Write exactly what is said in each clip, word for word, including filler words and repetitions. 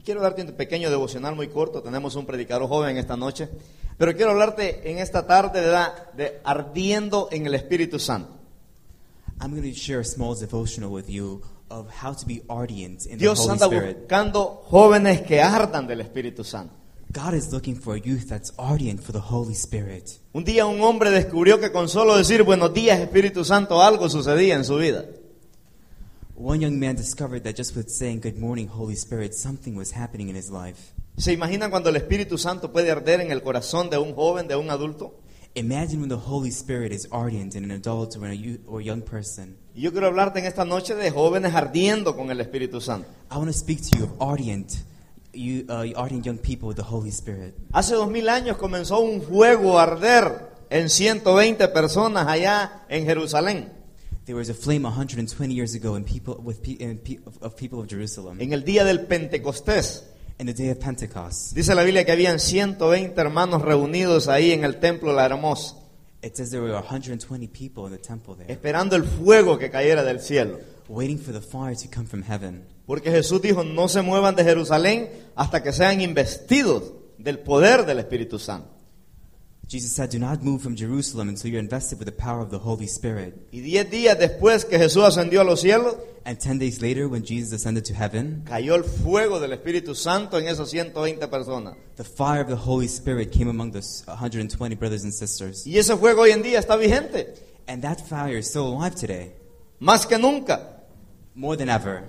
Quiero darte un pequeño devocional muy corto. Tenemos un predicador joven esta noche, pero quiero hablarte en esta tarde de, la, de ardiendo en el Espíritu Santo. I'm going to share a small devotional with you of how to be ardent in Dios the Holy anda Spirit. buscando jóvenes que ardan del Espíritu Santo. God is looking for a youth that's ardent for the Holy Spirit. Un día un hombre descubrió que con solo decir buenos días Espíritu Santo algo sucedía en su vida. One young man discovered that just with saying good morning, Holy Spirit, something was happening in his life. ¿Se imaginan cuando el Espíritu Santo puede arder en el corazón de un joven, de un adulto? Imagine when the Holy Spirit is ardent in an adult or a youth or young person. Y yo quiero hablarte en esta noche de jóvenes ardiendo con el Espíritu Santo. I want to speak to you of ardent, you, uh, ardent young people with the Holy Spirit. Hace dos mil años comenzó un fuego a arder en ciento veinte personas allá en Jerusalén. There was a flame one hundred twenty years ago in people with pe- in pe- of, of people of Jerusalem. En el día del Pentecostés, In the day of Pentecost, dice la Biblia que habían ciento veinte hermanos reunidos ahí en el templo La Hermosa, it says there were one hundred twenty people in the temple there, esperando el fuego que cayera del cielo. waiting for the fire to come from heaven. Porque Jesús dijo, no se muevan de Jerusalén hasta que sean investidos del poder del Espíritu Santo. Jesus said, "Do not move from Jerusalem until you're invested with the power of the Holy Spirit." Y diez días después que Jesús ascendió a los cielos, And ten days later, when Jesus ascended to heaven, cayó el fuego del Espíritu Santo en esas ciento veinte personas. the fire of the Holy Spirit came among the one hundred twenty brothers and sisters. Y ese fuego hoy en día está vigente, And that fire is still alive today, más que nunca. more than ever.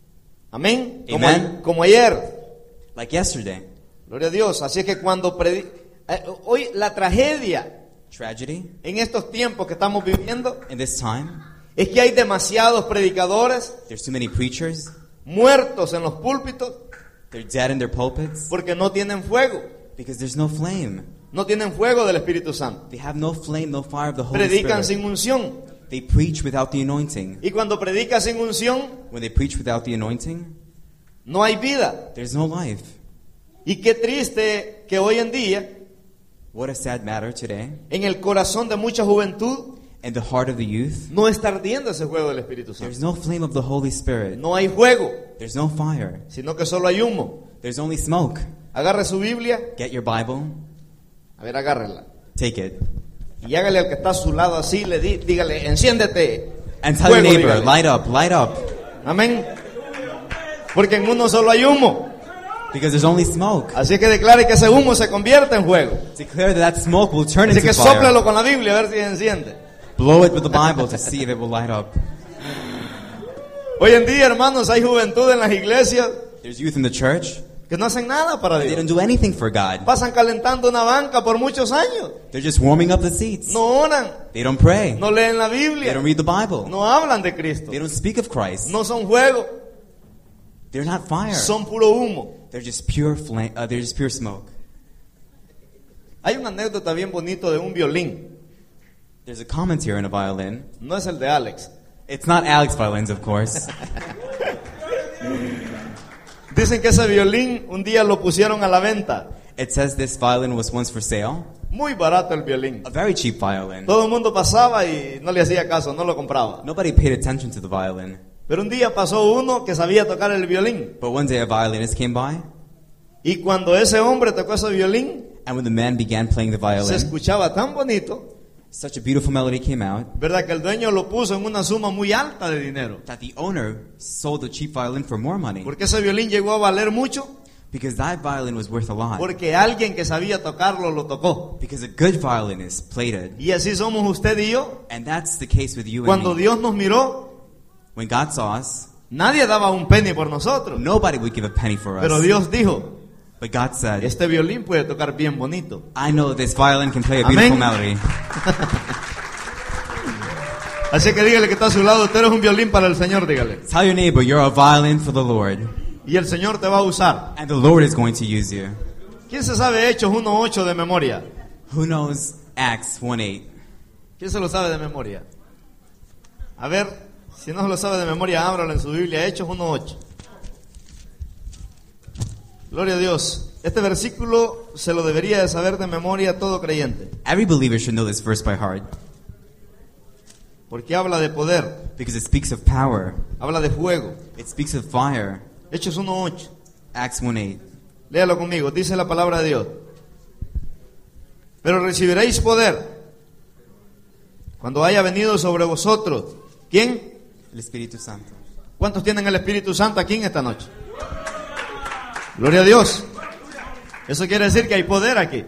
Amén. Como, Amen. como ayer. Like yesterday. Gloria a Dios. Así es que cuando predi- eh, hoy la tragedia Tragedy en estos tiempos que estamos viviendo in this time, es que hay demasiados predicadores there's too many preachers. muertos en los púlpitos They're dead in their pulpits porque no tienen fuego. because there's no flame. No tienen fuego del Espíritu Santo. They have no flame, no fire of the Holy Predican Spirit. sin unción. They preach without the anointing. Y cuando predica sin unción, When they preach without the anointing, no hay vida. there's no life. Y qué triste que hoy en día, What a sad matter today. en el corazón de mucha juventud, In the heart of the youth, no está ardiendo ese fuego del Espíritu there's Santo. no flame of the Holy Spirit. No hay fuego, There's no fire. sino que solo hay humo. There's only smoke. Agarre su Biblia, Get your Bible. a ver, agárrela. Take it. Y hágale al que está a su lado así, le di, dígale, enciéndete. And tell your Fuego, neighbor, dígale. light up, light up. Amén. Porque en uno solo hay humo. Because there's only smoke. Así que declare que ese humo se convierte en fuego. Declare that that smoke will turn Así into que fire. sóplelo con la Biblia a ver si se enciende. Blow it with the Bible to see if it will light up. Hoy en día, hermanos, hay juventud en las iglesias There's youth in the church. que no hacen nada para They Dios. don't do anything for God. Pasan calentando una banca por muchos años. They're just warming up the seats. No oran, They don't pray. no leen la They Biblia, don't read the Bible. no hablan de Cristo, They don't speak of Christ. no son fuego, They're not fire. son puro humo. They're just pure flame. Uh, they're just pure smoke. Hay una anécdota bien bonito de un violín. There's a commentary on a violin. No es el de Alex. It's not Alex violins, of course. Dicen que ese violín un día lo pusieron a la venta. It says this violin was once for sale. Muy barato el violín. A very cheap violin. Todo el mundo pasaba y no le hacía caso, no lo compraba. Nobody paid attention to the violin. Pero un día pasó uno que sabía tocar el violín. But one day a violinist came by, Y cuando ese hombre tocó ese violín, and when the man began playing the se violin, escuchaba tan bonito, such a beautiful melody came out ¿verdad? Que el dueño lo puso en una suma muy alta de dinero. that the owner sold the cheap violin for more money. Porque ese violín llegó a valer mucho, Because that violin was worth a lot. porque alguien que sabía tocarlo lo tocó. Because a good violinist played it. Y así somos usted y yo. And that's the case with you and Cuando me. Dios nos miró, When God saw us, nadie daba un penny por nosotros. nobody would give a penny for Pero us. Dios dijo, But God said, este violín puede tocar bien bonito. I know this violin can play a Amén. beautiful melody. Así que dígale que está a su lado, usted es un violín para el Señor, dígale. Tell your neighbor you're a violin for the Lord. Y el Señor te va a usar. And the Lord is going to use you. ¿Quién se sabe Hechos uno ocho de memoria? Who knows Acts one eight? ¿Quién se lo sabe de memoria? A ver, si no se lo sabe de memoria, ábralo en su Biblia, Hechos uno ocho. Gloria a Dios. Este versículo se lo debería de saber de memoria todo creyente. Every believer should know this verse by heart. Porque habla de poder, Because it speaks of power. habla de fuego. It speaks of fire. Hechos uno ocho. Acts one eight. Léalo conmigo, dice la palabra de Dios. Pero recibiréis poder cuando haya venido sobre vosotros. ¿Quién? El Espíritu Santo. ¿Cuántos tienen el Espíritu Santo aquí en esta noche? Gloria a Dios. Eso quiere decir que hay poder aquí.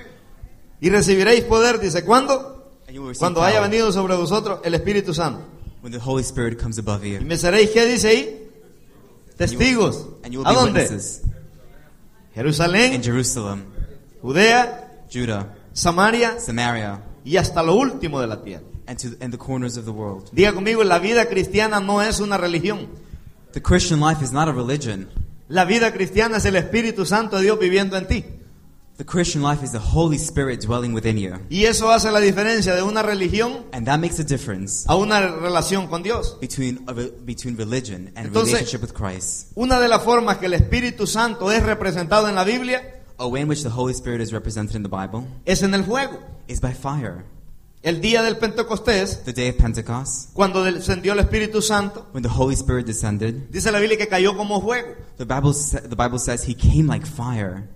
Y recibiréis poder, dice, ¿cuándo? And you will receive Cuando haya power venido sobre vosotros el Espíritu Santo. when the Holy Spirit comes above you. Y me seréis, ¿qué dice ahí? Testigos. And you will ¿A be dónde? witnesses in Jerusalén, Jerusalem, Judea, Judah, Samaria Samaria, y hasta lo último de la tierra. and to and the corners of the world. Diga conmigo, la vida cristiana no es una religión. The Christian life is not a religion. La vida cristiana es el Espíritu Santo de Dios viviendo en ti. The Christian life is the Holy Spirit dwelling within you. Y eso hace la diferencia de una religión And that makes a difference a una relación con Dios. between a re- between religion and Entonces, relationship with Christ. Una de las formas que el Espíritu Santo es representado en la Biblia A way in which the Holy Spirit is represented in the Bible es en el fuego. is by fire. El día del Pentecostés, The day of Pentecost, cuando descendió el Espíritu Santo, when the Holy Spirit descended, dice la Biblia que cayó como fuego. the Bible sa- the Bible says he came like fire.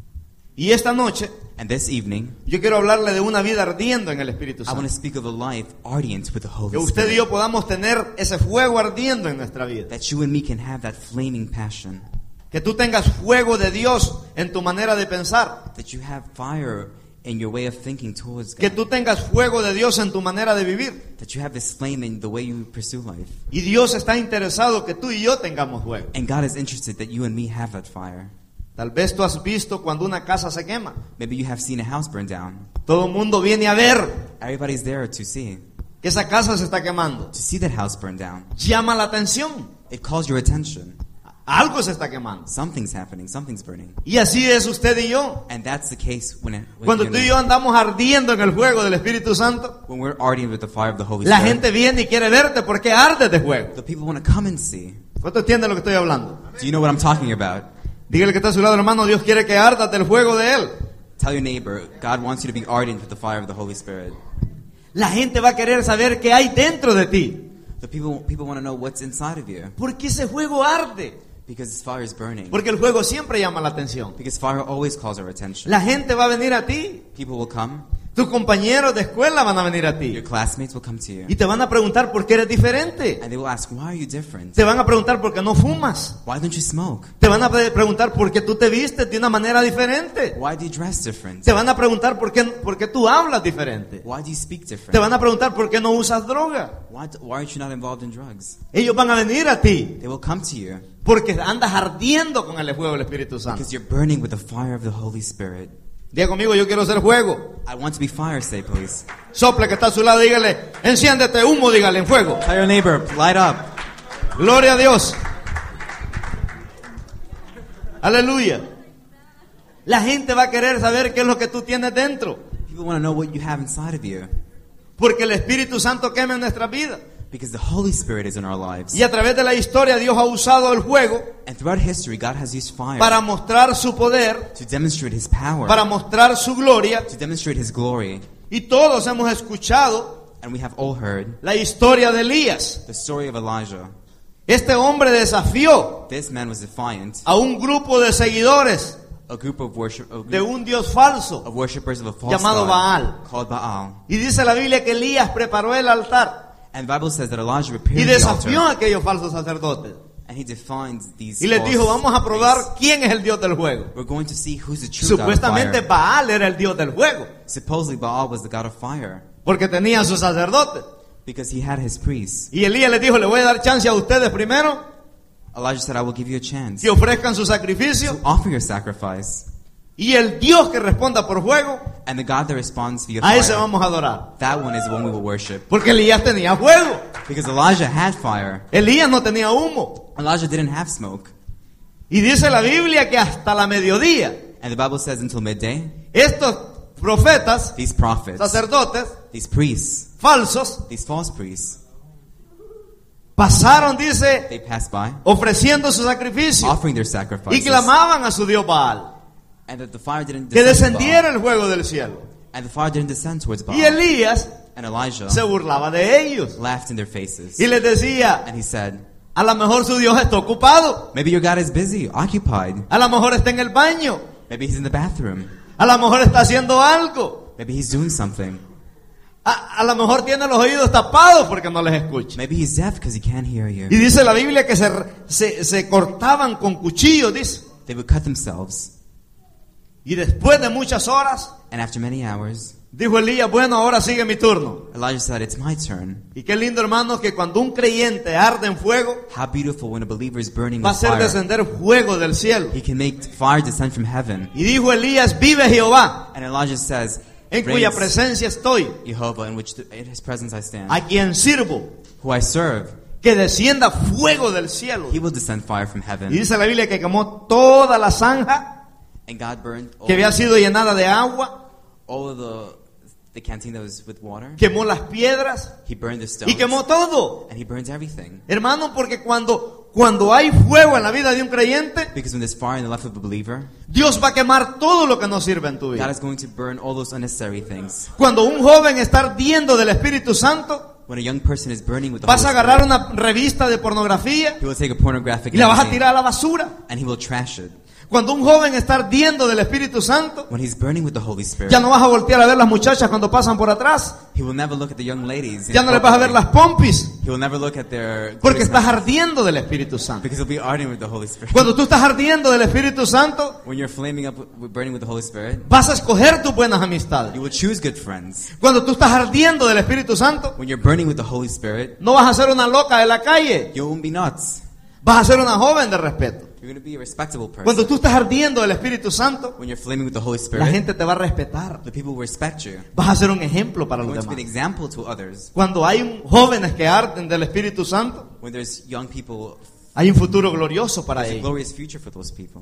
Y esta noche And this evening, yo quiero hablarle de una vida ardiendo en el Espíritu I want to Santo. speak of a life ardent with the Holy Que usted y Spirit. yo podamos tener ese fuego ardiendo en nuestra vida. That you and me can have that flaming passion. Que tú tengas fuego de Dios en tu manera de pensar. That you have fire in your way of thinking towards Que God. tú tengas fuego de Dios en tu manera de vivir. That you have this flame in the way you pursue life. Y Dios está interesado que tú y yo tengamos fuego. And God is interested that you and me have that fire. Tal vez tú has visto cuando una casa se quema. Maybe you have seen a house burn down. Todo el mundo viene a ver Everybody's there to see. que esa casa se está quemando. To see that house burn down. Llama la atención. It calls your attention. Algo se está quemando. Something's happening. Something's burning. Y así es usted y yo. And that's the case when, it, when, Cuando you tú y know, yo andamos ardiendo en el fuego del Espíritu Santo, when we're ardent with the fire of the Holy la Spirit. gente viene y quiere verte porque ardes de fuego. The people want to come and see. ¿Cuánto entiende lo que estoy hablando? Do you know what I'm talking about? Dígale que está a su lado, hermano, Dios quiere que ardas del fuego de Él. Tell your neighbor, God wants you to be ardent with the fire of the Holy Spirit. La gente va a querer saber qué hay dentro de ti. The people people want to know what's inside of you ¿Por qué ese fuego arde? because this fire is burning. Porque el fuego siempre llama la atención. Because fire always calls our attention. La gente va a venir a ti. People will come. Tus compañeros de escuela van a venir a ti. Your classmates will come to you. Y te van a preguntar por qué eres diferente. And they will ask, why are you different? Te van a preguntar por qué no fumas. Why don't you smoke? Te van a pre- preguntar por qué tú te vistes de una manera diferente. Why do you dress different? Te van a preguntar por qué, por qué tú hablas diferente. Why do you speak Te different? van a preguntar por qué no usas droga. Why, do- why aren't you not involved in drugs? Ellos van a venir a ti They will come to you porque andas ardiendo con el fuego del Espíritu Santo. because you're burning with the fire of the Holy Spirit. Diga conmigo, yo quiero ser fuego. I want to be fire, say please. Sople que está a su lado, dígale, enciéndete humo, dígale en fuego. Tell your neighbor, light up. Gloria a Dios. Aleluya. La gente va a querer saber qué es lo que tú tienes dentro. People want to know what you have inside of you Porque el Espíritu Santo quema en nuestra vida. because the Holy Spirit is in our lives. Y a través de la historia Dios ha usado el fuego And throughout history, God has used fire para mostrar su poder, to demonstrate His power, para mostrar su gloria. to demonstrate His glory. Y todos hemos escuchado And we have all heard la historia de Elías. the story of Elijah. Este hombre desafió This man was defiant. a un grupo de seguidores A group of worship, a de group un Dios falso. of worshippers of a false llamado god Baal. called Baal. Y dice la Biblia que Elías preparó el altar And the Bible says that Elijah y prepared the desafió a altar aquellos falsos sacerdotes. and he defined these Y les false dijo, vamos a priests. probar quién es el Dios del fuego. We're going to see who's the true God of Supuestamente fire. Baal era el Dios del fuego, Supposedly Baal was the god of fire porque tenía sus sacerdotes. because he had his priests. Y Elías les dijo, le voy a dar chance a ustedes primero Elijah said, I will give you a chance que ofrezcan su sacrificio. to offer your sacrifice. Y el Dios que responda por fuego, And the God that responds via a ese fire, vamos a adorar. that one is the one we will worship. Porque Elías tenía fuego. Because Elijah had fire. Elías no tenía humo. Elijah didn't have smoke. Y dice la Biblia que hasta la mediodía, And the Bible says until midday, estos profetas, these prophets, sacerdotes, these priests, falsos, these false priests, pasaron, dice, they passed by, ofreciendo su sacrificio. offering their Y sacrifices. clamaban a su Dios Baal. And that the fire didn't Que descend to descendiera Baal. el fuego del cielo. And the fire didn't descend towards Baal. Y Elías And Elijah se burlaba de ellos. laughed in their faces. Y les decía, And he said, A lo mejor su Dios está ocupado. Maybe your God is busy, occupied. A lo mejor está en el baño. Maybe he's in the bathroom. A lo mejor está haciendo algo. Maybe he's doing something. A, a lo mejor tiene los oídos tapados porque no les escucha. Maybe he's deaf because he can't hear you. Y dice la Biblia que se, se, se cortaban con cuchillos, dice. They would cut themselves. Y después de muchas horas, And after many hours, dijo Elías, bueno, ahora sigue mi turno. Elijah said, it's my turn. Y qué lindo, hermanos, que cuando un creyente arde en fuego, How beautiful when a believer is burning va a with hacer fire. descender fuego del cielo. He can make fire descend from heaven. Y dijo Elías, vive Jehová, And Elijah says, en cuya "Praise presencia estoy, Jehovah, in which the, in his presence I stand, a quien sirvo, who I serve, que descienda fuego del cielo. he will descend fire from Y heaven." dice la Biblia que quemó toda la zanja And God burned all, que había sido llenada de agua, all of the, the canteen that was with water. quemó las piedras He burned the stones. y quemó todo. And he burns everything. Hermano, porque cuando, cuando hay fuego en la vida de un creyente, Because when there's fire in the life of a believer, Dios va a quemar todo lo que no sirve en tu God vida. is going to burn all those unnecessary things. Cuando un joven está ardiendo del Espíritu Santo, When a young person is burning with the vas Holy a agarrar Spirit, una revista de pornografía he will take a pornographic y la vas a magazine tirar a la basura. and he will trash it. Cuando un joven está ardiendo del Espíritu Santo, When he's burning with the Holy Spirit, ya no vas a voltear a ver las muchachas cuando pasan por atrás. he will never look at the young ladies. Ya no les vas a ver las pompis, He will never look at their porque estás because ardiendo del Espíritu Santo. he'll be ardent with the Holy Spirit. Cuando tú estás ardiendo del Espíritu Santo, When you're flaming up, with, burning with the Holy Spirit, vas a escoger tus buenas amistades. you will choose good friends. Cuando tú estás ardiendo del Espíritu Santo, When you're burning with the Holy Spirit, no vas a ser una loca de la calle, you won't be nuts. vas a ser una joven de respeto. You're going to be a respectable person. Cuando tú estás ardiendo del Espíritu Santo, When you're flaming with the Holy la Spirit, gente te va a respetar. the people will respect you. Vas a ser un ejemplo para You're los going to be an demás. example to others. Cuando hay un- jóvenes que arden del Espíritu Santo, When there's young people, hay un futuro glorioso para there's a ellos. glorious future for those people.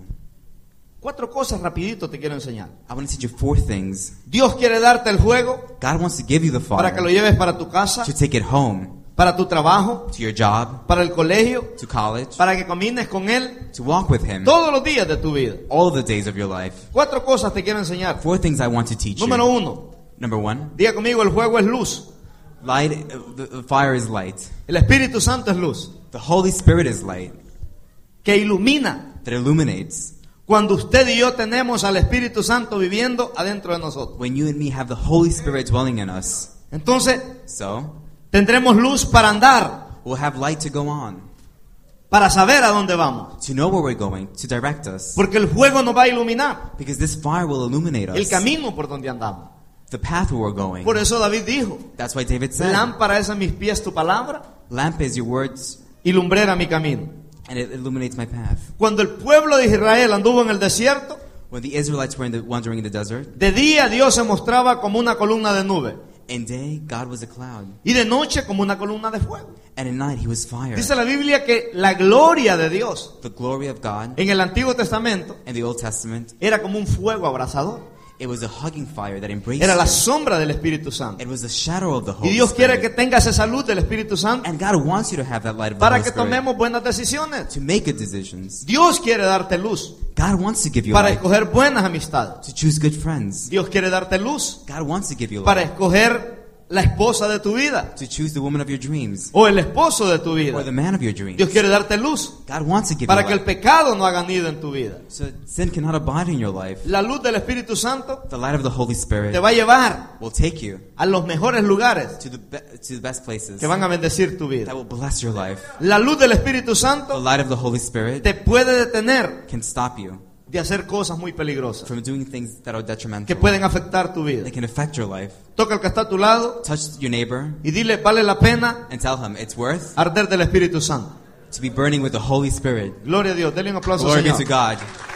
Cuatro cosas rapidito te quiero enseñar. I want to teach you four things. Dios quiere darte el fuego God wants to give you the para que lo fire lleves para tu casa, to take it home, para tu trabajo, to your job, para el colegio, to college, para que camines con Él to walk with Him todos los días de tu vida. all the days of your life. Cuatro cosas te quiero enseñar. Four things I want to teach Número you. uno, Number one, diga conmigo, el fuego es luz. light. uh, The, the fire is light. El Espíritu Santo es luz, The Holy Spirit is light que ilumina. that illuminates. Cuando usted y yo tenemos al Espíritu Santo viviendo adentro de nosotros, When you and me have the Holy Spirit dwelling in us, entonces so tendremos luz para andar, we'll have light to go on, para saber a dónde vamos. to know where we're going, to direct us. Porque el fuego nos va a iluminar Because this fire will illuminate el us, camino por donde andamos. the path where we're going. Por eso David dijo, That's why David said, lámpara es a mis pies tu palabra lamp is your words, y lumbrera mi camino. and it illuminates my path. Cuando el pueblo de Israel anduvo en el desierto, When the Israelites were in the, wandering in the desert, de día Dios se mostraba como una columna de nube in day God was a cloud, y de noche como una columna de fuego. and at night He was fire. Dice la Biblia que la gloria de Dios The glory of God en el Antiguo Testamento in the Old Testament, era como un fuego abrasador. it was a hugging fire that embraced Era la you. sombra del Espíritu Santo. It was the shadow of the Y Holy Dios quiere que Spirit. tengas esa luz del Espíritu Santo And God wants you to have that light of the para Holy que Spirit tomemos buenas decisiones. to make good decisions. Dios quiere darte luz God wants to give you para light escoger buenas amistades. to choose good friends. Dios quiere darte luz God wants to give you para light escoger la esposa de tu vida to choose the woman of your dreams o el esposo de tu vida. or the man of your dreams. Dios quiere darte luz God wants to give para you que el light pecado no haga nido en tu vida. so sin cannot abide in your life. La luz del Espíritu Santo The light of the Holy Spirit te va a llevar will take you a los mejores lugares to the be- to the best places que van a bendecir tu vida. that will bless your life. La luz del Espíritu The Santo light of the Holy Spirit te puede detener can stop you de hacer cosas muy peligrosas from doing things that are que detrimental. pueden afectar tu vida. They can affect your life. Toca al que está a tu lado Touch your neighbor y dile, vale la pena and tell him it's worth arder del Espíritu Santo. to be burning with the Holy Spirit. Gloria a Dios. Dele un aplauso al Glory be Señor. to God.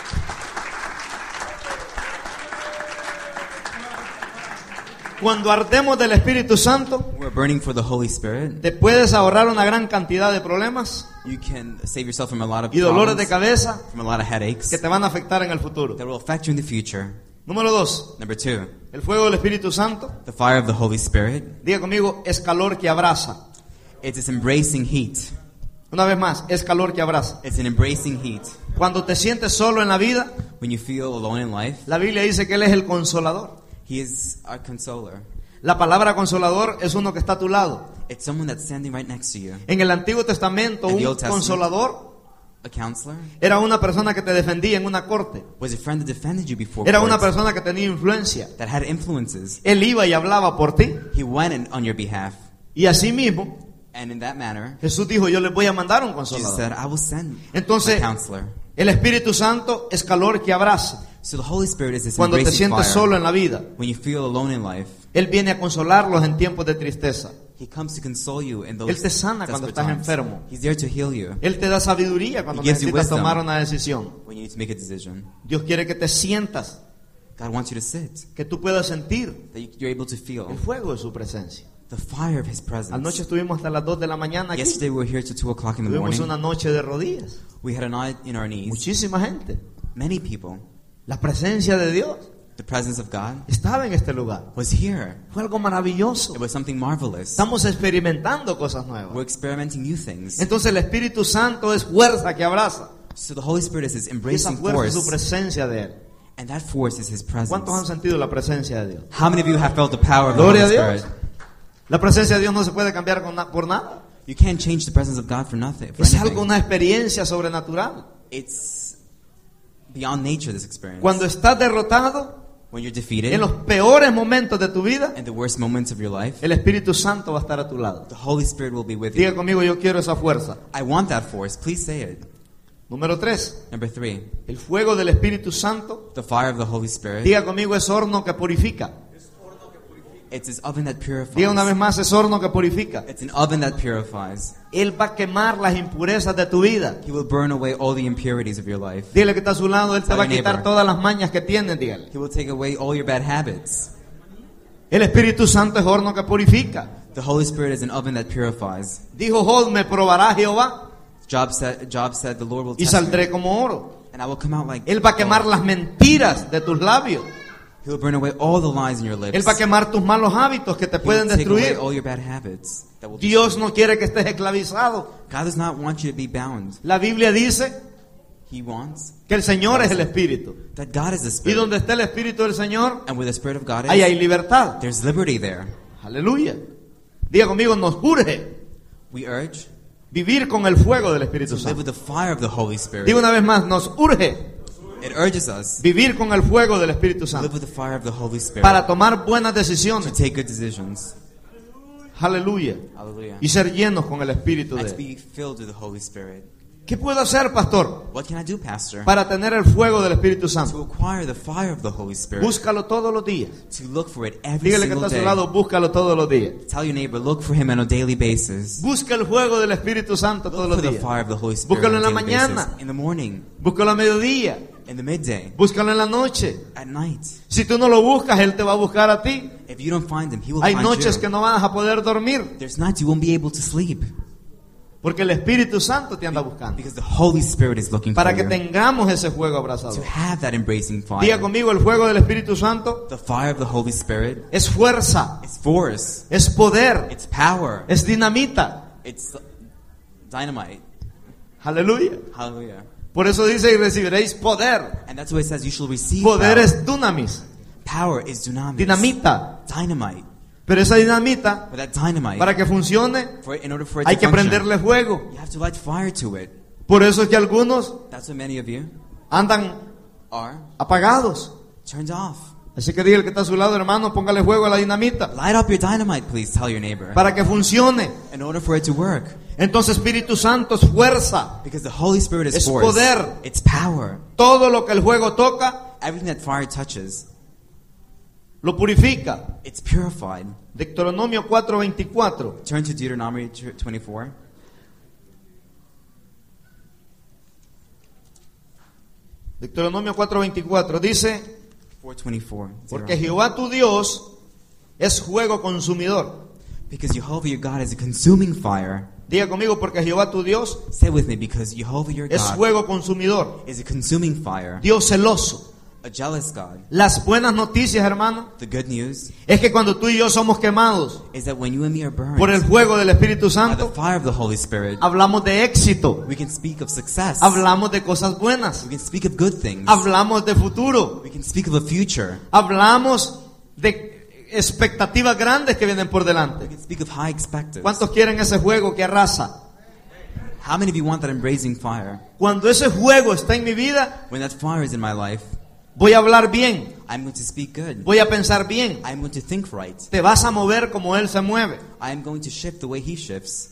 Cuando ardemos del Espíritu Santo, We're burning for the Holy Spirit. te puedes ahorrar una gran cantidad de problemas You can save yourself from a lot of y dolores de problems, cabeza from a lot of headaches que te van a afectar en el futuro. that will affect you in the future. Número dos, Number two, el fuego del Espíritu Santo, the fire of the Holy Spirit. diga conmigo, es calor que abraza. It's this embracing heat. Una vez más, es calor que abraza. It's an embracing heat. Cuando te sientes solo en la vida, When you feel alone in life, la Biblia dice que Él es el consolador. He is our consoler. La palabra consolador es uno que está a tu lado. It's someone that's standing right next to you. En el Antiguo Testamento, In the un Old Testament, consolador A counselor era una persona que te defendía en una corte. was a friend that defended you before Era una court, persona que tenía influencia. that had influences. Él iba y hablaba por ti. He went in, on your behalf. Y así mismo, And in that manner, Jesús dijo, yo les voy a mandar un Jesus consolador. said, I will send Entonces, a counselor. el Espíritu Santo es calor que abraza. So the Holy Spirit is this Cuando te embracing sientes fire. solo en la vida, When you feel alone in life, Él viene a consolarlos en tiempos de tristeza. He comes to console you in those Él te sana cuando desperate estás times. enfermo. He's there to heal you Él te da sabiduría cuando He gives you necesitas wisdom. tomar una decisión. when you need to make a decision. Dios quiere que te sientas, God wants you to sit, que tú puedas sentir that you- you're able to feel el fuego de su presencia. the fire of His Anoche presence. estuvimos hasta las dos de la mañana aquí. Yesterday we were here till two o'clock in the Tuvimos morning. una noche de rodillas. We had a night in our knees. Muchísima gente. Many people. La presencia de Dios The presence of God estaba en este lugar. was here. Fue algo maravilloso. It was something marvelous. Estamos experimentando cosas We're nuevas. experimenting new things. Entonces el Espíritu Santo es fuerza que abraza. So the Holy Spirit is this Y esa embracing fuerza es su force, presencia de Él. and that force is His ¿Cuántos han presence. sentido la presencia de Dios? How many of you have felt the power of the Gloria Holy a Dios. Spirit? La presencia de Dios no se puede cambiar con na- por nada. You can't change the presence of God for nothing. For Es algo, anything. una experiencia sobrenatural. It's beyond nature, this experience. Cuando estás derrotado, When you're defeated, en los peores momentos de tu vida, in the worst moments of your life, el Espíritu Santo va a estar a tu lado. the Holy Spirit will be with Diga you. conmigo, yo quiero esa fuerza. I want that force. Please say it. Número tres, Number three, el fuego del Espíritu Santo. the fire of the Holy Spirit. Diga conmigo, es horno que purifica. It's His oven that Diga una vez purifies. más, es horno que purifica. It's an oven that purifies. Él va a quemar las impurezas de tu vida. He will burn away all the impurities of your life. Dile que está a su lado, Él te Tell va a your quitar neighbor. todas las mañas que tienes, dígale. He will take away all your bad habits. El Espíritu Santo es horno que purifica. The Holy Spirit is an oven that purifies. Dijo Job, me probará Jehová Job said, Job said, the Lord will y test me, saldré como oro. and I will come out like Él va a quemar gold. las mentiras de tus labios. He will burn away all the lies in your lips. Él va a quemar tus malos hábitos que te He will pueden take away destruir. all your bad habits. That will Dios destroy no quiere que estés esclavizado. you. God does not want you to be bound. La Biblia dice He wants que el Señor es el Espíritu. that God is the Y Spirit. donde está el Espíritu del Señor, And where the Spirit of God is, ahí hay libertad. there's liberty there. Aleluya. Diga conmigo, nos urge We urge vivir con el fuego del Espíritu to live Santo. with the fire of the Holy Spirit. Diga una vez más, nos urge It urges us vivir con el fuego del Espíritu to live Santo with the fire of the Holy Spirit, para tomar buenas to decisiones. take good decisions. Aleluya. Hallelujah. Y ser llenos con el Espíritu And de to Él. be filled with the Holy Spirit. ¿Qué puedo hacer, pastor, What can I do, Pastor? para tener el fuego del Espíritu Santo? To acquire the fire of the Holy Spirit. Búscalo todos los días. To look for it every Dígale que single está a su day. lado, búscalo todos los días. Tell your neighbor, look for Him on a daily basis. Busca el fuego del Espíritu Santo todos Look los for the días. fire of the Holy Spirit Búscalo on en a la daily mañana. basis. In the morning, Búscalo a mediodía. in the midday, Búscalo en la noche. at night. Si tú no lo buscas, Él te va a buscar a ti. If you don't find Him, He will Hay find noches you. que no vas a poder dormir There's nights you won't be able to sleep porque el Espíritu Santo te anda buscando. because the Holy Spirit is looking Para for que you. tengamos ese fuego To abrazador. have that embracing Diga fire. conmigo, el fuego del Espíritu Santo The fire of the Holy Spirit. es fuerza, It's force. es poder, It's power. es dinamita. It's dynamite. Aleluya. Hallelujah. Por eso dice, y recibiréis poder. And that's why it says you shall receive Poder power. es dunamis, Power is dunamis. dinamita. Dynamite. Pero esa dinamita, But that dynamite, para que funcione, for, in order for it hay to que function, prenderle fuego. you have to light fire to it. Por eso es que algunos That's what many of you andan are apagados. turned off. Así que diga el que está a su lado, hermano, póngale fuego a la dinamita Light up your dynamite, please, tell your neighbor. para que funcione. In order for it to work. Entonces Espíritu Santo es fuerza. Because the Holy Spirit is Es force. poder. It's power. Todo lo que el fuego toca, Everything that fire touches, lo purifica. it's purified. Deuteronomio cuatro veinticuatro. Turn to Deuteronomy twenty-four. Deuteronomio cuatro veinticuatro dice, four twenty-four. porque Jehová tu Dios es fuego consumidor. Because Jehovah your God is a consuming fire. Diga conmigo, porque Jehová tu Dios Say with me, because Jehovah your es God fuego consumidor. is a consuming fire. Dios celoso. A jealous God. Las buenas noticias, hermano, The good news es que cuando tú y yo somos quemados is that when you and me are burned por el fuego del Espíritu by the Santo, fire of the Holy Spirit, hablamos de éxito, we can speak of success. hablamos de cosas buenas, We can speak of good things. hablamos de futuro, We can speak of a future. hablamos de expectativas grandes que vienen por We delante. can speak of high expectations. ¿Cuántos quieren ese fuego que arrasa? How many of you want that embracing fire? Cuando ese fuego está en mi vida, When that fire is in my life, voy a hablar bien, I'm going to speak good. voy a pensar bien. I'm going to think right. Te vas a mover como Él se mueve. I'm going to shift the way He shifts.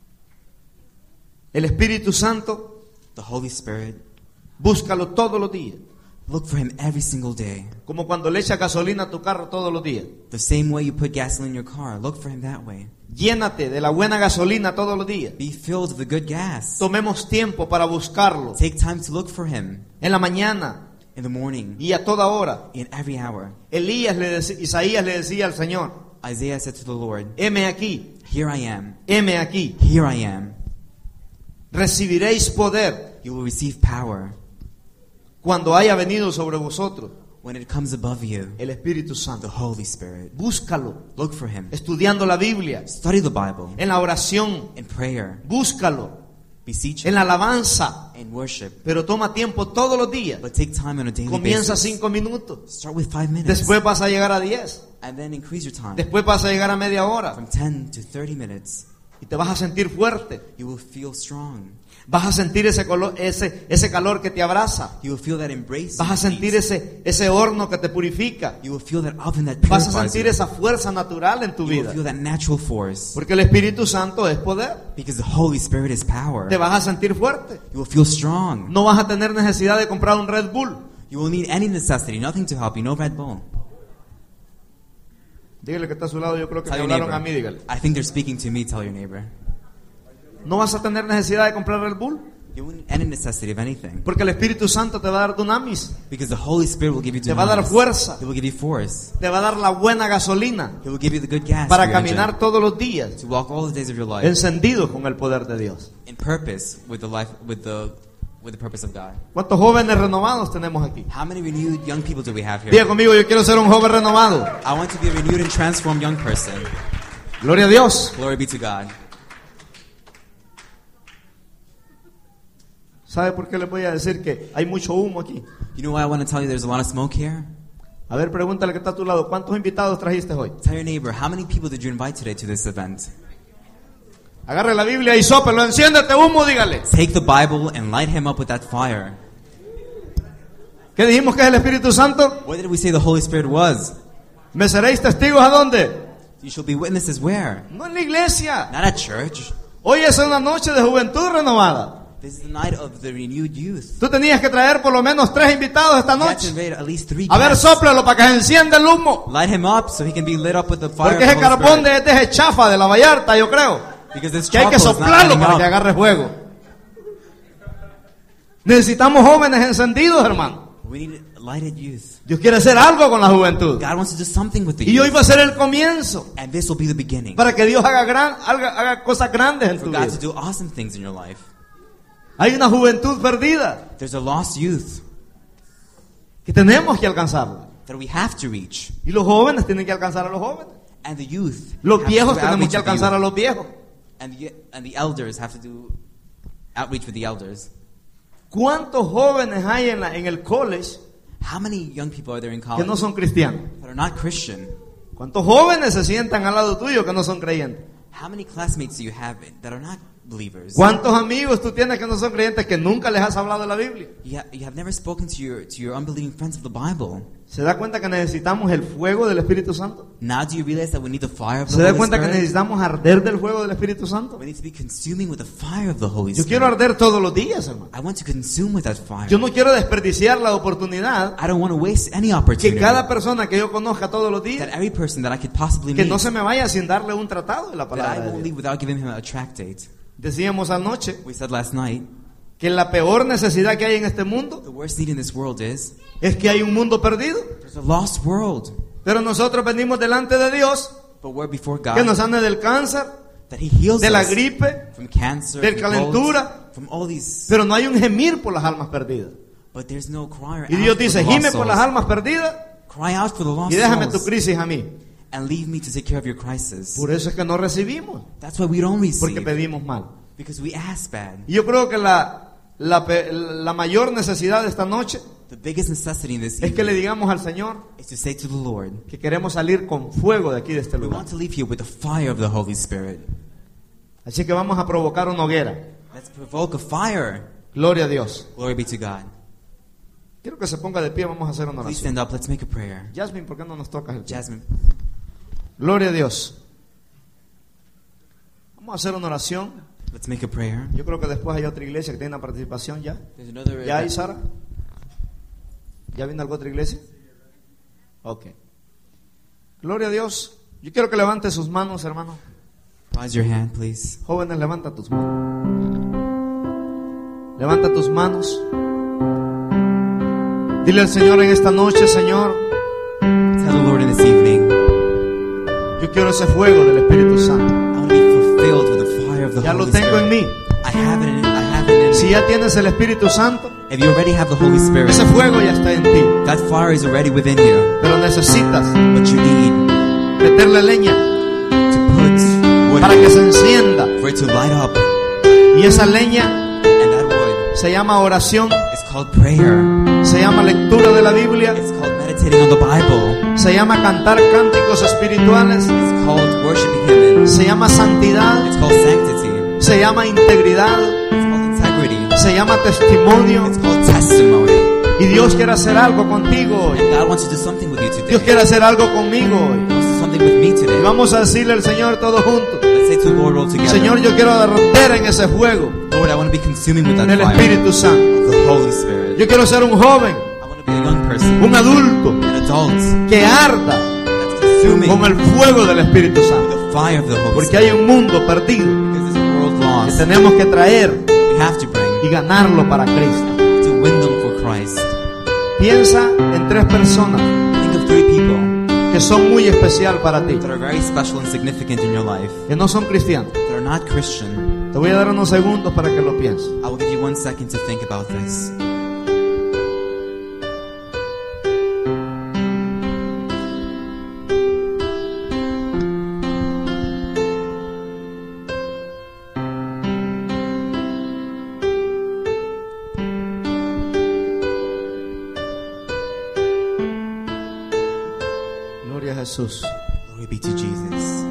El Espíritu Santo, The Holy Spirit, búscalo todos los días. look for Him every single day. Como cuando le echas gasolina a tu carro todos los días. The same way you put gasoline in your car, look for Him that way. Llénate de la buena gasolina todos los días. Be filled with the good gas. Tomemos tiempo para buscarlo. Take time to look for Him En la mañana in the morning, y a toda hora. in every hour. Elías le dec- Isaías le decía al Señor, Isaiah said to the Lord, heme aquí, Here I am, heme aquí. here I am. Recibiréis poder You will receive power cuando haya venido sobre vosotros when it comes above you, el Espíritu the Santo. Holy Spirit. Búscalo, Look for Him. estudiando la Biblia, Study the Bible en la oración. in prayer. Búscalo, Beseech en Him la alabanza. in worship. Pero toma tiempo todos los días. But take time on a daily Comienza basis. cinco minutos. Start with five minutes. Después vas a llegar a diez. And then increase your time. Después vas a llegar a media hora. From ten to thirty minutes. Y te vas a sentir fuerte. You will feel strong. Vas a sentir ese, color, ese, ese calor que te abraza. You will feel that embrace. Vas a sentir ese, ese horno que te purifica. You will feel that oven that Vas a purifies sentir you. esa fuerza natural en tu You will vida. feel that natural force. Porque el Espíritu Santo es poder. Because the Holy Spirit is power. Te vas a sentir fuerte. You will feel strong. No vas a tener necesidad de comprar un Red Bull. You will need any necessity, nothing to help you, no Red Bull. Dígale que está a su lado, yo creo que Tell me your hablaron a mí, neighbor. dígale. I think they're speaking to me, tell your neighbor. No vas a tener necesidad de comprar Red Bull. You won't need any necessity of anything. Porque el Espíritu Santo te va a dar dunamis. Because the Holy Spirit will give you Te va a dar dunamis. fuerza. He will give you force. Te va a dar la buena gasolina He will give you the good gas para for your caminar engine, todos los días to walk all the days of your life encendidos con el poder de Dios. in purpose with the life with the with the purpose of God. ¿Cuántos jóvenes renovados tenemos aquí? How many renewed young people do we have here? Diga conmigo, yo quiero ser un joven renovado. I want to be a renewed and transformed young person. Gloria a Dios. Glory be to God. ¿Sabe por qué les voy a decir que hay mucho humo aquí? You know why I want to tell you there's a lot of smoke here? A ver, pregúntale que está a tu lado, ¿cuántos invitados trajiste hoy? Tell your neighbor, how many people did you invite today to this event? Agarre la Biblia y sópelo, enciéndete humo, dígale. Take the Bible and light him up with that fire. ¿Qué dijimos que es el Espíritu Santo? What did we say the Holy Spirit was? ¿Me seréis testigos a dónde? You shall be witnesses where? No en la iglesia. Not at church. Hoy es una noche de juventud renovada. This is the night of the renewed youth. Tú tenías que traer por lo menos tres invitados esta You have to noche. invite at least three A ver, guests. sóplelo para que se encienda el humo. Light him up so he can be lit up with the fire Porque of ese the Holy carbón Spirit. de este es chafa de la Vallarta, yo creo. Because this Que hay que charcoal is not soplarlo lighting para que up. agarre fuego. Necesitamos jóvenes encendidos, hermano. We need lighted youth. Dios quiere hacer algo con la juventud. God wants to do something with the Y hoy youth. va a ser el comienzo And this will be the beginning. para que Dios haga, gran, haga, haga cosas grandes en For tu God vida. to do awesome things in your life. Hay una juventud perdida There's a lost youth que tenemos que alcanzarla. that we have to reach. Y los jóvenes tienen que alcanzar a los jóvenes. And the youth Los have to viejos do tenemos outreach que with the alcanzar a youth. los viejos. And the, and the elders have to do outreach with the elders. ¿Cuántos jóvenes hay en, la, en el college How many young people are there in que college no son cristianos? that are not Christian? ¿Cuántos jóvenes se sientan al lado tuyo que no son creyentes? How many classmates do you have that are not believers? ¿Cuántos amigos tú tienes que no son creyentes que nunca les has hablado de la Biblia? You, ha- you have never spoken to your to your unbelieving friends of the Bible. ¿Se da cuenta que necesitamos el fuego del Espíritu Santo? Now do you realize that we need the fire of the ¿Se da Holy cuenta que Spirit? necesitamos arder del fuego del Espíritu Santo? We need to be consuming with the fire of the Holy Yo Spirit. quiero arder todos los días, hermano. I want to consume with that fire. Yo no quiero desperdiciar la oportunidad I don't want to waste any que opportunity. cada persona que yo conozca todos los That días, every person that I could possibly que meet, no se me vaya sin darle un tratado de la that I palabra de won't Dios. leave without giving him a tractate. Decíamos anoche We said last night, que la peor necesidad que hay en este mundo the worst need in this world is es que hay un mundo perdido. there's a lost world. Pero nosotros venimos delante de Dios But we're before que God, nos sane del cáncer, that He heals de la us gripe, from cancer, de from calentura. colds, from all these. pero no hay un gemir por las almas perdidas. But there's no cry Y out Dios for dice, the gime lost por las souls. almas perdidas Cry out for the lost y déjame tu souls crisis a mí. and leave me to take care of your crisis. Por eso es que no recibimos, That's why we don't porque receive, pedimos mal. because we ask bad. Y yo creo que la, la, pe- la mayor necesidad de esta noche The biggest necessity in this es que le evening digamos al Señor is to say to the Lord, que queremos salir con fuego de aquí, de este we lugar. want to leave here with the fire of the Holy Spirit. Así que vamos a provocar una hoguera. Let's provoke a fire. Gloria a Dios. Glory be to God. Quiero que se ponga de pie, vamos a hacer una Please oración. stand up. Let's make a prayer. Jasmine, ¿por qué no nos tocas el pie? Jasmine, Gloria a Dios. Vamos a hacer una oración. let's make a prayer. Yo creo que después hay otra iglesia que tiene una participación ya. There's another. ¿Ya hay, Sara? ¿Ya vino alguna otra iglesia? Ok. Gloria a Dios. Yo quiero que levante sus manos, hermano. Raise your hand, please. Jóvenes, levanta tus manos. Levanta tus manos. Dile al Señor en esta noche, Señor, Tell the Lord in this evening, yo quiero ese fuego del Espíritu Santo. I want to be fulfilled with the fire of the Ya lo Holy tengo en Spirit. mí. I have it in, I have it in Si me. ya tienes el Espíritu Santo, If you already have the Holy Spirit, ese fuego ya está en ti. that fire is already within you. Pero necesitas But you need meterle leña to put wood para que se encienda. for it to light up. Y esa leña And that wood se llama oración, is called prayer. se llama lectura de la Biblia, It's called meditating on the Bible. se llama cantar cánticos espirituales, It's called worshiping Him. se llama santidad, It's called sanctity. se llama integridad, It's called integrity. se llama testimonio. It's called testimony. Y Dios quiere hacer algo contigo hoy. And God wants to do something with you today. Dios quiere hacer algo conmigo He hoy. wants to do something with me Y today. vamos a decirle al Señor todos juntos: Let's say to the Lord all together. Señor, yo quiero arder en ese fuego Lord, I want to be consuming with that del fire Espíritu Santo. of the Holy Spirit. Yo quiero ser un joven, I want to be a young person, un adulto an adult que arda that's consuming con el fuego del Espíritu with Santo. the fire of the Holy Porque Spirit. hay un mundo perdido Because there's a world que lost that tenemos que traer we have to bring y ganarlo para Cristo. to win them for Christ. Piensa en tres personas Think of three people que son muy especial para ti, that are very special and significant in your life, que no son cristianos. that are not Christian. Te voy a dar unos segundos para que lo pienses. I will give you one second to think about this. Gloria a Jesús. Glory be to Jesus.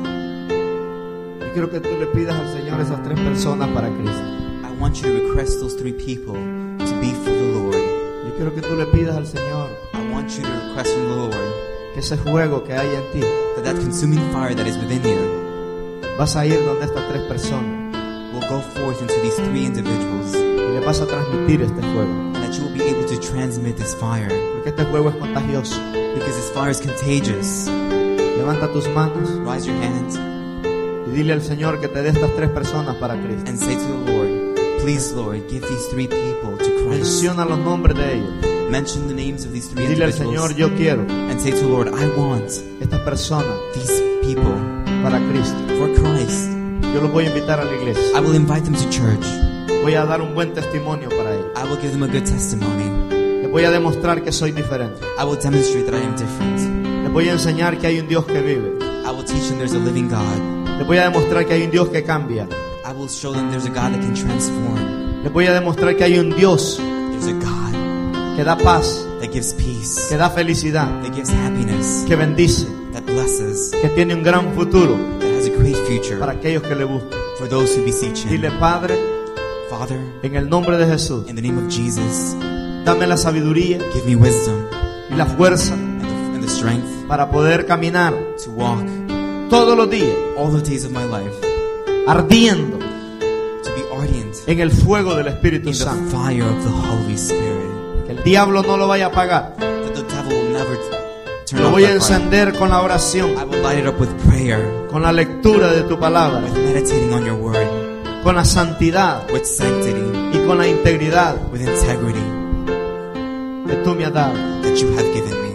Yo quiero que tú le pidas al Señor esas tres personas para Cristo. I want you to request those three people to be for the Lord. Yo quiero que tú le pidas al Señor I want you to request from the Lord que ese fuego que hay en ti, that that consuming fire that is within you vas a ir donde estas tres personas will go forth into these three individuals, y le vas a transmitir este fuego. and that you will be able to transmit this fire, Porque este fuego es contagioso. because this fire is contagious. Levanta tus manos Raise your hand y dile al Señor que te dé estas tres personas para Cristo. and say to the Lord, please Lord, give these three people to Christ. Menciona los nombres de ellos. Mention the names of these three Y dile al Señor: individuals yo quiero and say to the Lord, I want estas personas these people para Cristo. for Christ. Yo los voy a invitar a la iglesia. I will invite them to church. Voy a dar un buen testimonio para ellos. I will give them a good testimony. Les voy a demostrar que soy diferente. I will demonstrate that I am different. Les voy a enseñar que hay un Dios que vive. I will teach them there's a living God. Les voy a demostrar que hay un Dios que cambia. I will show them there's a God that can transform. Les voy a demostrar que hay un Dios There's a God que da paz, that gives peace, que da felicidad, that gives happiness, que bendice, that blesses, que tiene un gran futuro that has a great future para aquellos que le buscan. for those who beseech Him. Dile: Padre, Father, en el nombre de Jesús, in the name of Jesus, dame la sabiduría give me wisdom y la fuerza and the, and the strength para poder caminar to walk todos los días all the days of my life, ardiendo to be ardent en el fuego del Espíritu in the Santo. fire of the Holy Spirit, Que el diablo no lo vaya a apagar. that the devil will never t- turn Lo off voy a that fire. encender con la oración, I will light it up with prayer, con la lectura de tu palabra, with meditating on your word, con la santidad with sanctity, y con la integridad with integrity que tú me has dado. that you have given me.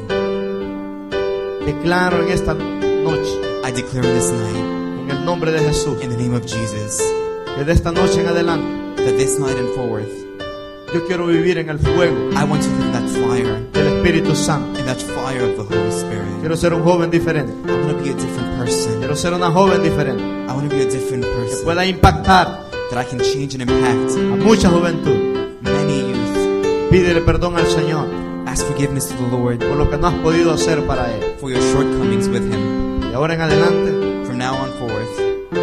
Declaro en esta noche, I declare this night, en el nombre de Jesús, in the name of Jesus, que de esta noche en adelante that this night and forward, yo quiero vivir en el fuego I want to live in that fire, del Espíritu Santo. in that fire of the Holy Spirit. Quiero ser un joven diferente. I want to be a different person. Quiero ser una joven diferente I want to be a different que person pueda impactar that I can change and impact a mucha juventud. many youth. Pídele perdón al Señor ask forgiveness to the Lord por lo que no has podido hacer para Él. for your shortcomings with Him. Y ahora en adelante From now on forth,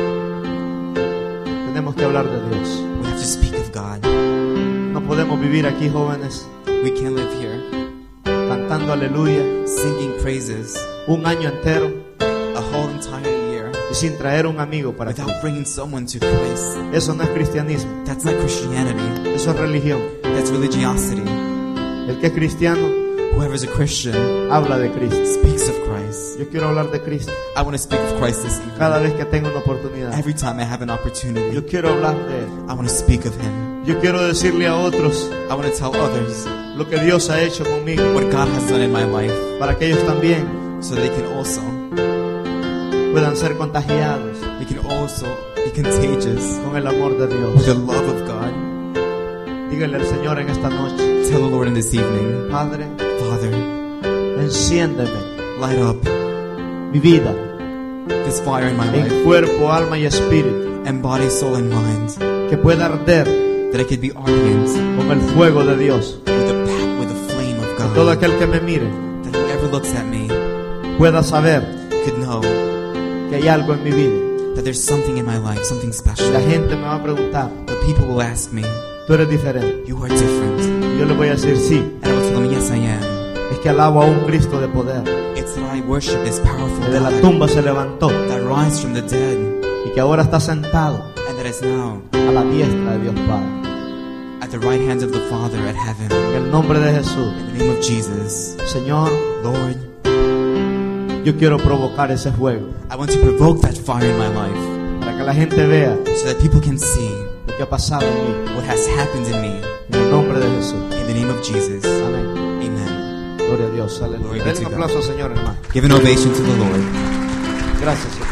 tenemos que hablar de Dios. we have to speak of God. No podemos vivir aquí, jóvenes, We can't live here cantando aleluya singing praises un año entero a whole entire year y sin traer un amigo para ti. without bringing someone to Christ. Eso no es cristianismo, That's not Christianity. eso es religión. That's religiosity. El que es cristiano Whoever's a Christian habla de Cristo. speaks of Christ. Yo quiero hablar de Cristo I want to speak of Christ this evening. cada vez que tengo una oportunidad. Every time I have an opportunity, Yo quiero hablar de Él. I want to speak of Him. Yo quiero decirle a otros I want to tell others lo que Dios ha hecho conmigo, what God has done in my life para que ellos también so they can also puedan ser contagiados they can also be contagious con el amor de with the Dios. love of God. Dígale al Señor en esta noche: Tell the Lord in this evening, Padre, Father, enciéndeme light up mi vida this fire in my life, en cuerpo, alma y espíritu, and body, soul, and mind, que pueda arder that I could be ardent con el fuego de Dios. with the pa- with the flame of Que todo God. aquel que me mire That whoever looks at me pueda saber could know que hay algo en mi vida. that there's something in my life, something special. La gente me va a preguntar: The people will ask me, tú eres diferente. "You are different," Y yo le voy a decir: sí, and I will tell them, "Yes, I am. es que alabo a un Cristo de poder, It's that I worship this powerful que de la God tumba se levantó that rise from the dead, y que ahora está sentado and that is now a la diestra de Dios Padre. at the right hand of the Father at heaven." En el nombre de Jesús, In the name of Jesus, Señor, Lord, yo quiero provocar ese fuego I want to provoke that fire in my life para que la gente vea so that people can see lo que ha pasado en mí. what has happened in me. En el nombre de Jesús. In the name of Jesus, Amén. Amen. Gloria a Dios. Glory Aleluya. be Denle to un God. aplauso al Señor, hermano. Give an ovation to the Lord. Gracias, Señor.